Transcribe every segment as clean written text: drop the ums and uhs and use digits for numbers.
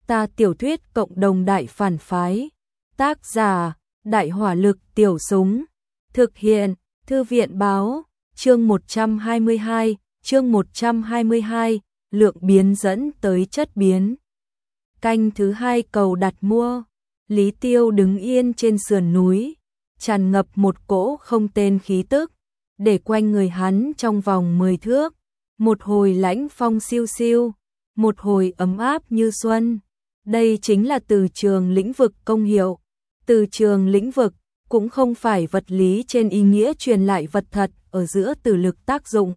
Ta tiểu thuyết cộng đồng đại phản phái. Tác giả: Đại hỏa lực tiểu súng. Thực hiện: Thư viện báo. Chương 122, lượng biến dẫn tới chất biến. Canh thứ 2 cầu đặt mua. Lý Tiêu đứng yên trên sườn núi, tràn ngập một cỗ không tên khí tức, để quanh người hắn trong vòng 10 thước, một hồi lãnh phong siêu siêu, một hồi ấm áp như xuân. Đây chính là từ trường lĩnh vực công hiệu. Từ trường lĩnh vực cũng không phải vật lý trên ý nghĩa truyền lại vật thật ở giữa từ lực tác dụng,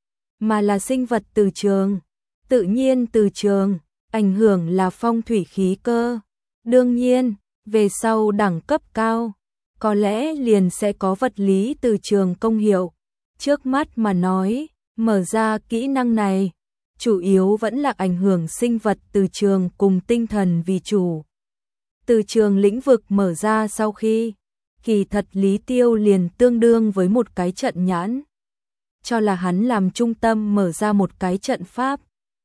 mà là sinh vật từ trường, tự nhiên từ trường, ảnh hưởng là phong thủy khí cơ. Đương nhiên, về sau đẳng cấp cao, có lẽ liền sẽ có vật lý từ trường công hiệu. Trước mắt mà nói, mở ra kỹ năng này, chủ yếu vẫn là ảnh hưởng sinh vật từ trường cùng tinh thần vì chủ. Từ trường lĩnh vực mở ra sau khi, kỳ thật Lý Tiêu liền tương đương với một cái trận nhãn, cho là hắn làm trung tâm mở ra một cái trận pháp.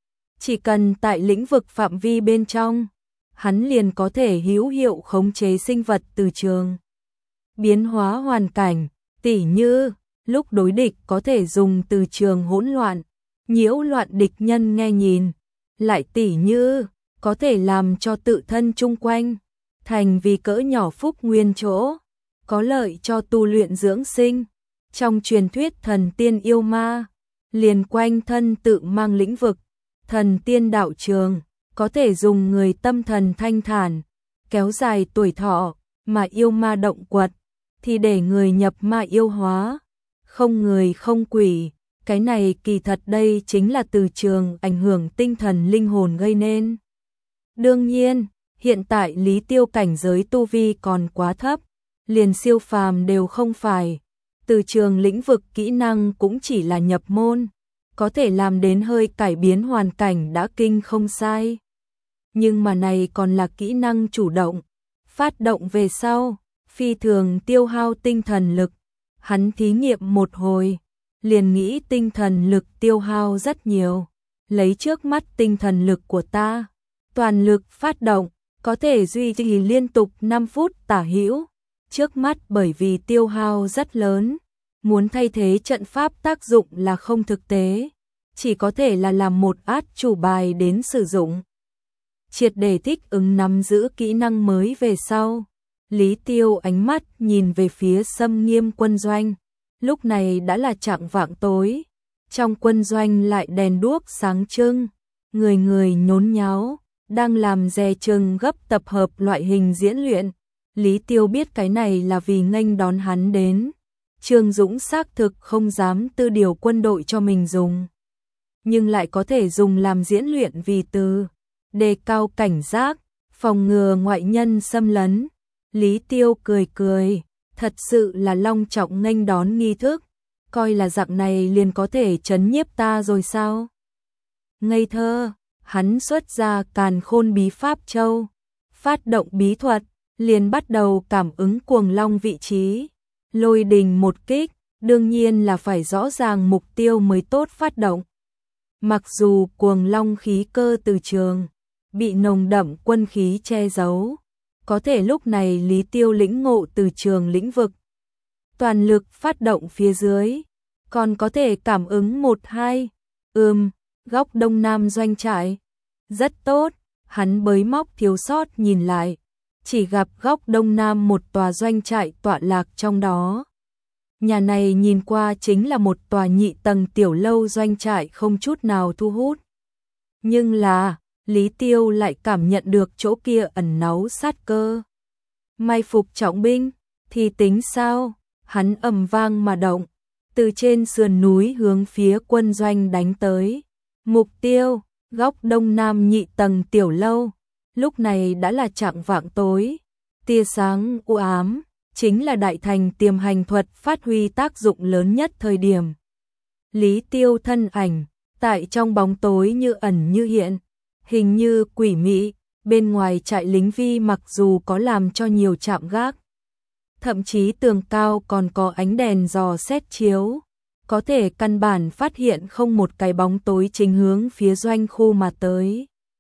Chỉ cần tại lĩnh vực phạm vi bên trong, hắn liền có thể hữu hiệu khống chế sinh vật từ trường. Biến hóa hoàn cảnh, tỉ như, lúc đối địch có thể dùng từ trường hỗn loạn, nhiễu loạn địch nhân nghe nhìn, lại tỉ như, có thể làm cho tự thân chung quanh, thành vì cỡ nhỏ phúc nguyên chỗ, có lợi cho tu luyện dưỡng sinh. Trong truyền thuyết thần tiên yêu ma, liền quanh thân tự mang lĩnh vực, thần tiên đạo trường, có thể dùng người tâm thần thanh thản, kéo dài tuổi thọ, mà yêu ma động quật, thì để người nhập ma yêu hóa, không người không quỷ. Cái này kỳ thật đây chính là từ trường ảnh hưởng tinh thần linh hồn gây nên. Đương nhiên, hiện tại Lý Tiêu cảnh giới tu vi còn quá thấp, liền siêu phàm đều không phải. Từ trường lĩnh vực kỹ năng cũng chỉ là nhập môn, có thể làm đến hơi cải biến hoàn cảnh đã kinh không sai. Nhưng mà này còn là kỹ năng chủ động, phát động về sau, phi thường tiêu hao tinh thần lực. Hắn thí nghiệm một hồi, liền nghĩ tinh thần lực tiêu hao rất nhiều. Lấy trước mắt tinh thần lực của ta, toàn lực phát động, có thể duy trì liên tục 5 phút tả hữu. Trước mắt bởi vì tiêu hao rất lớn, muốn thay thế trận pháp tác dụng là không thực tế, chỉ có thể là làm một át chủ bài đến sử dụng. Triệt để thích ứng nắm giữ kỹ năng mới về sau, Lý Tiêu ánh mắt nhìn về phía Sâm Nghiêm quân doanh. Lúc này đã là chạng vạng tối, trong quân doanh lại đèn đuốc sáng trưng, người người nhốn nháo, đang làm dè chừng gấp tập hợp loại hình diễn luyện. Lý Tiêu biết cái này là vì nghênh đón hắn đến. Trương Dũng xác thực không dám tư điều quân đội cho mình dùng, nhưng lại có thể dùng làm diễn luyện vì từ đề cao cảnh giác, phòng ngừa ngoại nhân xâm lấn. Lý Tiêu cười cười, thật sự là long trọng nghênh đón nghi thức, coi là dạng này liền có thể trấn nhiếp ta rồi sao? Ngây thơ, hắn xuất ra Càn Khôn Bí Pháp Châu, phát động bí thuật, liền bắt đầu cảm ứng cuồng long vị trí. Lôi đình một kích, đương nhiên là phải rõ ràng mục tiêu mới tốt phát động. Mặc dù cuồng long khí cơ từ trường, bị nồng đậm quân khí che giấu, có thể lúc này Lý Tiêu lĩnh ngộ từ trường lĩnh vực, toàn lực phát động phía dưới, còn có thể cảm ứng 1-2, góc đông nam doanh trại. Rất tốt, hắn bới móc thiếu sót nhìn lại, chỉ gặp góc đông nam một tòa doanh trại tọa lạc trong đó. Nhà này nhìn qua chính là một tòa nhị tầng tiểu lâu doanh trại không chút nào thu hút. Nhưng là, Lý Tiêu lại cảm nhận được chỗ kia ẩn náu sát cơ. Mai phục trọng binh, thì tính sao? Hắn ầm vang mà động, từ trên sườn núi hướng phía quân doanh đánh tới. Mục tiêu, góc đông nam nhị tầng tiểu lâu. Lúc này đã là chạng vạng tối, tia sáng u ám, chính là đại thành tiềm hành thuật phát huy tác dụng lớn nhất thời điểm. Lý Tiêu thân ảnh, tại trong bóng tối như ẩn như hiện, hình như quỷ mị. Bên ngoài trại lính Vi mặc dù có làm cho nhiều trạm gác, thậm chí tường cao còn có ánh đèn dò xét chiếu, có thể căn bản phát hiện không một cái bóng tối chính hướng phía doanh khu mà tới.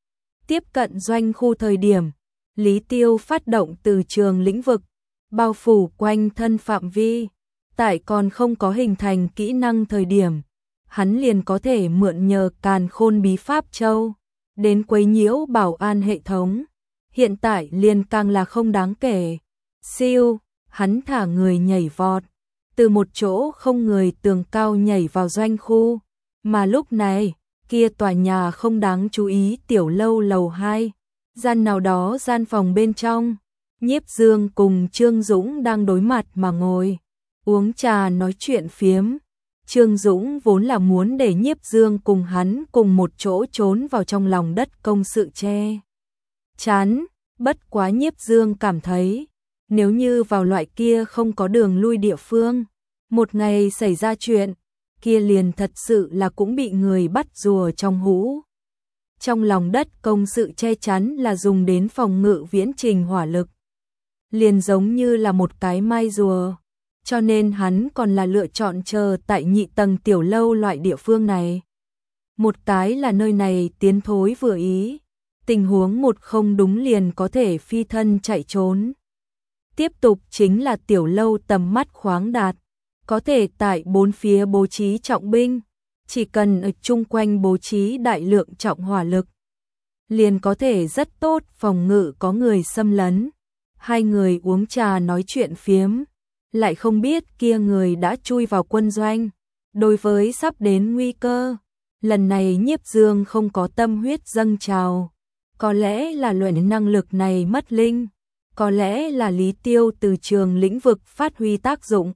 Tiếp cận doanh khu thời điểm, Lý Tiêu phát động từ trường lĩnh vực, bao phủ quanh thân phạm vi. Tại còn không có hình thành kỹ năng thời điểm, hắn liền có thể mượn nhờ Càn Khôn Bí Pháp Châu đến quấy nhiễu bảo an hệ thống. Hiện tại liền càng là không đáng kể. Siêu, hắn thả người nhảy vọt, từ một chỗ không người tường cao nhảy vào doanh khu. Mà lúc này, kia tòa nhà không đáng chú ý tiểu lâu lầu 2, gian nào đó gian phòng bên trong, Nhiếp Dương cùng Trương Dũng đang đối mặt mà ngồi, uống trà nói chuyện phiếm. Trương Dũng vốn là muốn để Nhiếp Dương cùng hắn cùng một chỗ trốn vào trong lòng đất công sự che chắn, bất quá Nhiếp Dương cảm thấy, nếu như vào loại kia không có đường lui địa phương, một ngày xảy ra chuyện, kia liền thật sự là cũng bị người bắt rùa trong hũ. Trong lòng đất công sự che chắn là dùng đến phòng ngự viễn trình hỏa lực, liền giống như là một cái mai rùa, cho nên hắn còn là lựa chọn chờ tại nhị tầng tiểu lâu loại địa phương này. Một cái là nơi này tiến thối vừa ý, tình huống một không đúng liền có thể phi thân chạy trốn. Tiếp tục chính là tiểu lâu tầm mắt khoáng đạt, có thể tại bốn phía bố trí trọng binh, chỉ cần ở chung quanh bố trí đại lượng trọng hỏa lực, liền có thể rất tốt phòng ngự có người xâm lấn. Hai người uống trà nói chuyện phiếm, lại không biết kia người đã chui vào quân doanh. Đối với sắp đến nguy cơ, lần này Nhiếp Dương không có tâm huyết dâng trào, có lẽ là luyện năng lực này mất linh, có lẽ là Lý Tiêu từ trường lĩnh vực phát huy tác dụng.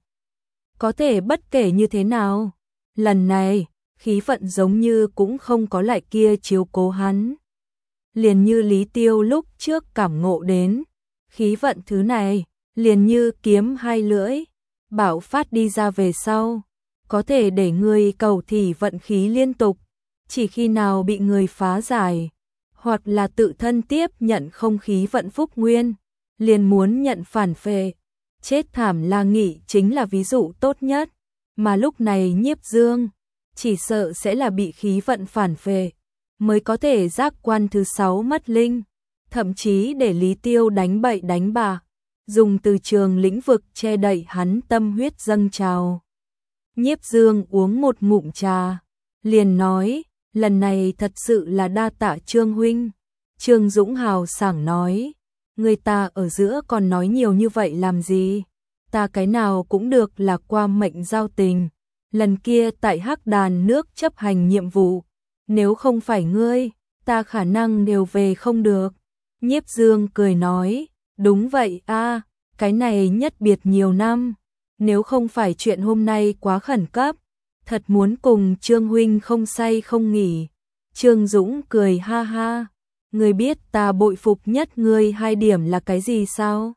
Có thể bất kể như thế nào, lần này, khí vận giống như cũng không có lại kia chiếu cố hắn. Liền như Lý Tiêu lúc trước cảm ngộ đến, khí vận thứ này, liền như kiếm hai lưỡi, bạo phát đi ra về sau, có thể để người cầu thì vận khí liên tục, chỉ khi nào bị người phá giải, hoặc là tự thân tiếp nhận không khí vận phúc nguyên, liền muốn nhận phản phệ. Chết thảm La Nghị chính là ví dụ tốt nhất, mà lúc này Nhiếp Dương chỉ sợ sẽ là bị khí vận phản phệ, mới có thể giác quan thứ 6 mất linh, thậm chí để Lý Tiêu đánh bậy đánh bạ, dùng từ trường lĩnh vực che đậy hắn tâm huyết dâng trào. Nhiếp Dương uống một ngụm trà, liền nói, lần này thật sự là đa tạ Trương huynh. Trương Dũng hào sảng nói, người ta ở giữa còn nói nhiều như vậy làm gì, ta cái nào cũng được là qua mệnh giao tình, lần kia tại Hắc Đàn nước chấp hành nhiệm vụ, nếu không phải ngươi, ta khả năng đều về không được. Nhiếp Dương cười nói, đúng vậy a, cái này nhất biệt nhiều năm, nếu không phải chuyện hôm nay quá khẩn cấp, thật muốn cùng Trương huynh không say không nghỉ. Trương Dũng cười ha ha, ngươi biết ta bội phục nhất ngươi 2 điểm là cái gì sao?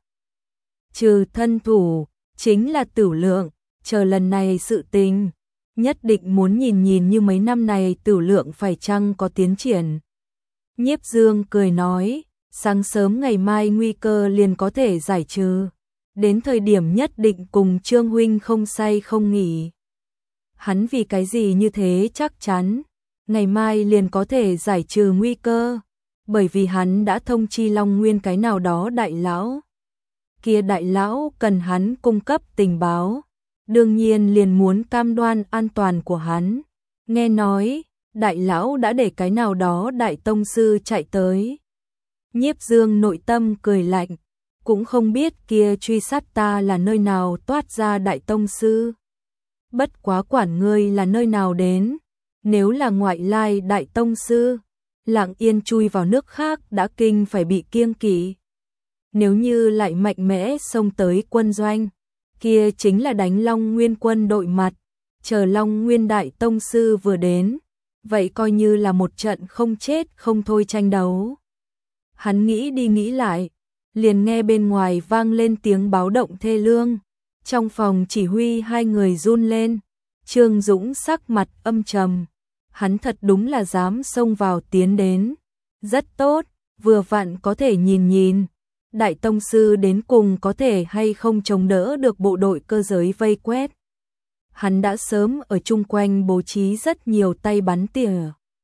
Trừ thân thủ, chính là Tửu Lượng, chờ lần này sự tình, nhất định muốn nhìn nhìn như mấy năm này Tửu Lượng phải chăng có tiến triển. Nhiếp Dương cười nói, sáng sớm ngày mai nguy cơ liền có thể giải trừ, đến thời điểm nhất định cùng Trương huynh không say không nghỉ. Hắn vì cái gì như thế chắc chắn, ngày mai liền có thể giải trừ nguy cơ, bởi vì hắn đã thông chi Long Nguyên cái nào đó đại lão. Kia đại lão cần hắn cung cấp tình báo, đương nhiên liền muốn cam đoan an toàn của hắn. Nghe nói, đại lão đã để cái nào đó đại tông sư chạy tới. Nhiếp Dương nội tâm cười lạnh, cũng không biết kia truy sát ta là nơi nào toát ra đại tông sư. Bất quá quản ngươi là nơi nào đến, nếu là ngoại lai đại tông sư, lặng yên chui vào nước khác đã kinh phải bị kiêng kỵ. Nếu như lại mạnh mẽ xông tới quân doanh, kia chính là đánh Long Nguyên quân đội mặt, chờ Long Nguyên đại tông sư vừa đến, vậy coi như là một trận không chết không thôi tranh đấu. Hắn nghĩ đi nghĩ lại, liền nghe bên ngoài vang lên tiếng báo động thê lương, trong phòng chỉ huy hai người run lên. Trương Dũng sắc mặt âm trầm, hắn thật đúng là dám xông vào tiến đến. Rất tốt, vừa vặn có thể nhìn nhìn, đại tông sư đến cùng có thể hay không chống đỡ được bộ đội cơ giới vây quét. Hắn đã sớm ở chung quanh bố trí rất nhiều tay bắn tỉa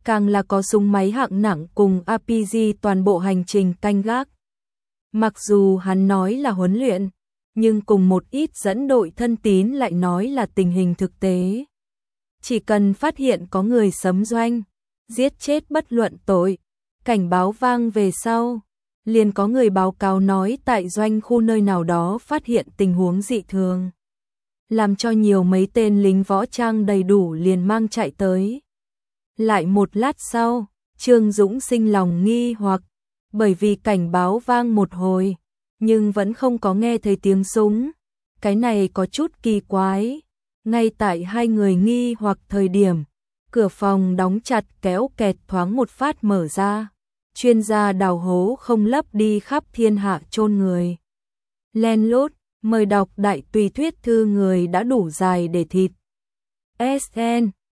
càng là có súng máy hạng nặng cùng RPG toàn bộ hành trình canh gác. Mặc dù hắn nói là huấn luyện, nhưng cùng một ít dẫn đội thân tín lại nói là tình hình thực tế. Chỉ cần phát hiện có người sấm doanh, giết chết bất luận tội, cảnh báo vang về sau, liền có người báo cáo nói tại doanh khu nơi nào đó phát hiện tình huống dị thường. Làm cho nhiều mấy tên lính võ trang đầy đủ liền mang chạy tới. Lại một lát sau, Trương Dũng sinh lòng nghi hoặc, bởi vì cảnh báo vang một hồi, nhưng vẫn không có nghe thấy tiếng súng. Cái này có chút kỳ quái. Ngay tại hai người nghi hoặc thời điểm, cửa phòng đóng chặt kéo kẹt thoáng một phát mở ra. Chuyên gia đào hố không lấp đi khắp thiên hạ chôn người. Len lút, mời đọc đại tùy thuyết thư người đã đủ dài để thịt. SN